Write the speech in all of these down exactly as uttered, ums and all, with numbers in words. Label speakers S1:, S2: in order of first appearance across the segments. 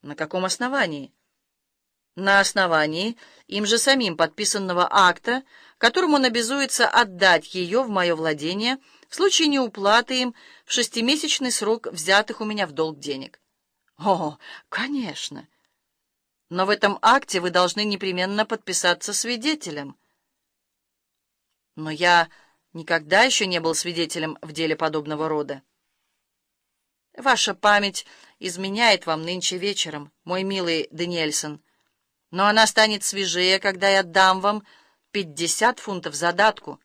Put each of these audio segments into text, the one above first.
S1: На каком основании? На основании им же самим подписанного акта, которым он обязуется отдать ее в мое владение в случае неуплаты им в шестимесячный срок взятых у меня в долг денег. О, конечно! Но в этом акте вы должны непременно подписаться свидетелем. Но я никогда еще не был свидетелем в деле подобного рода. Ваша память изменяет вам нынче вечером, мой милый Дэниэльсон, но она станет свежее, когда я дам вам пятьдесят фунтов задатку.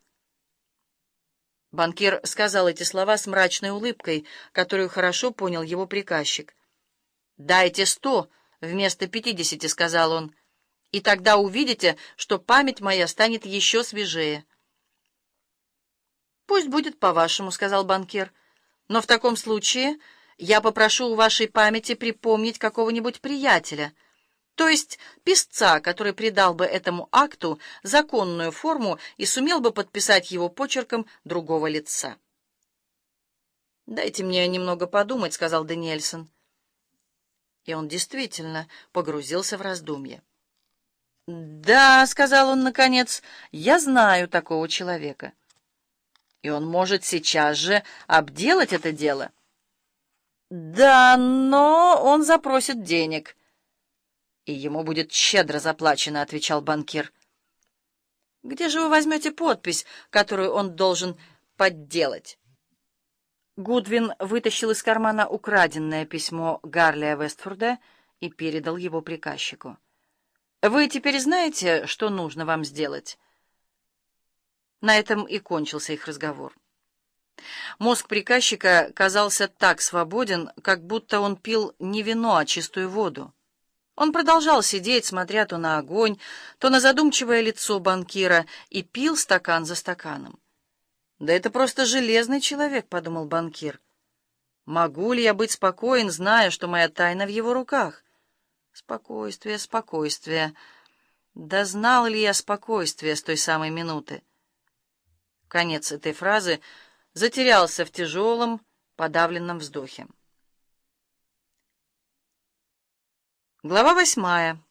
S1: Банкир сказал эти слова с мрачной улыбкой, которую хорошо понял его приказчик. «Дайте сто вместо пятидесяти», — сказал он, — «и тогда увидите, что память моя станет еще свежее». «Пусть будет по-вашему», — сказал банкир, — «но в таком случае я попрошу у вашей памяти припомнить какого-нибудь приятеля, то есть писца, который придал бы этому акту законную форму и сумел бы подписать его почерком другого лица». «Дайте мне немного подумать», — сказал Дэниэльсон. И он действительно погрузился в раздумье. «Да», — сказал он наконец, — «я знаю такого человека. И он может сейчас же обделать это дело». «Да, но он запросит денег». «И ему будет щедро заплачено», — отвечал банкир. «Где же вы возьмете подпись, которую он должен подделать?» Гудвин вытащил из кармана украденное письмо Гарлия Вестфорда и передал его приказчику. «Вы теперь знаете, что нужно вам сделать?» На этом и кончился их разговор. Мозг приказчика казался так свободен, как будто он пил не вино, а чистую воду. Он продолжал сидеть, смотря то на огонь, то на задумчивое лицо банкира, и пил стакан за стаканом. «Да это просто железный человек», — подумал банкир. «Могу ли я быть спокоен, зная, что моя тайна в его руках?» «Спокойствие, спокойствие. Да знал ли я спокойствие с той самой минуты?» Конец этой фразы затерялся в тяжелом, подавленном вздохе. Глава восьмая.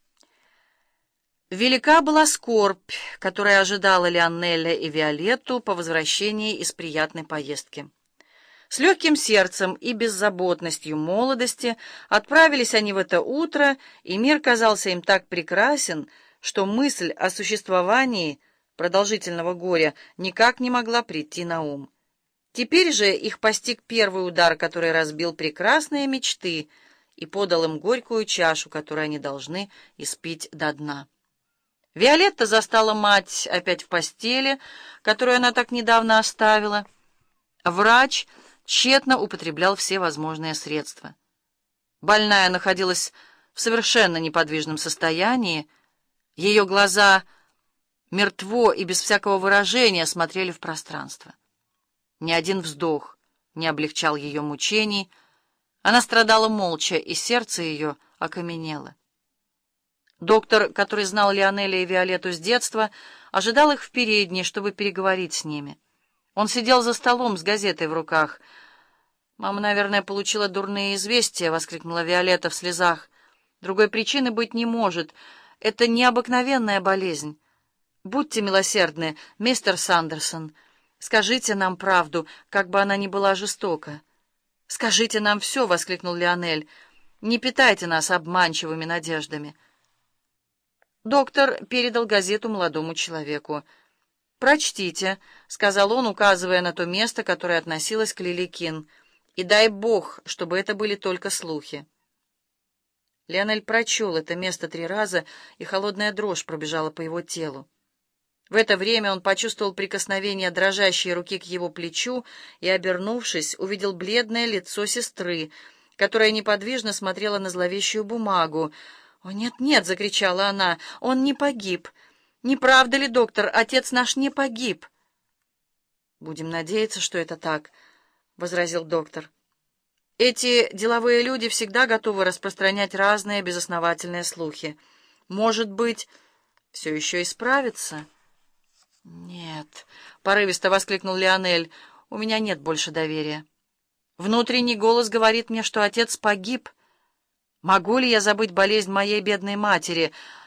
S1: Велика была скорбь, которая ожидала Лионеля и Виолетту по возвращении из приятной поездки. С легким сердцем и беззаботностью молодости отправились они в это утро, и мир казался им так прекрасен, что мысль о существовании продолжительного горя никак не могла прийти на ум. Теперь же их постиг первый удар, который разбил прекрасные мечты и подал им горькую чашу, которую они должны испить до дна. Виолетта застала мать опять в постели, которую она так недавно оставила. Врач тщетно употреблял все возможные средства. Больная находилась в совершенно неподвижном состоянии. Ее глаза мертво и без всякого выражения смотрели в пространство. Ни один вздох не облегчал ее мучений. Она страдала молча, и сердце ее окаменело. Доктор, который знал Лионеля и Виолетту с детства, ожидал их в передней, чтобы переговорить с ними. Он сидел за столом с газетой в руках. «Мама, наверное, получила дурные известия», — воскликнула Виолетта в слезах. «Другой причины быть не может. Это необыкновенная болезнь. Будьте милосердны, мистер Сандерсон. Скажите нам правду, как бы она ни была жестока». «Скажите нам все», — воскликнул Лионель. «Не питайте нас обманчивыми надеждами». Доктор передал газету молодому человеку. «Прочтите», — сказал он, указывая на то место, которое относилось к Лили Кин. «И дай Бог, чтобы это были только слухи». Лионель прочел это место три раза, и холодная дрожь пробежала по его телу. В это время он почувствовал прикосновение дрожащей руки к его плечу и, обернувшись, увидел бледное лицо сестры, которая неподвижно смотрела на зловещую бумагу. «О, нет-нет!» — закричала она. «Он не погиб! Не правда ли, доктор, отец наш не погиб?» «Будем надеяться, что это так», — возразил доктор. «Эти деловые люди всегда готовы распространять разные безосновательные слухи. Может быть, все еще исправится?» «Нет», — порывисто воскликнул Лионель, — «у меня нет больше доверия. Внутренний голос говорит мне, что отец погиб». Могу ли я забыть болезнь моей бедной матери?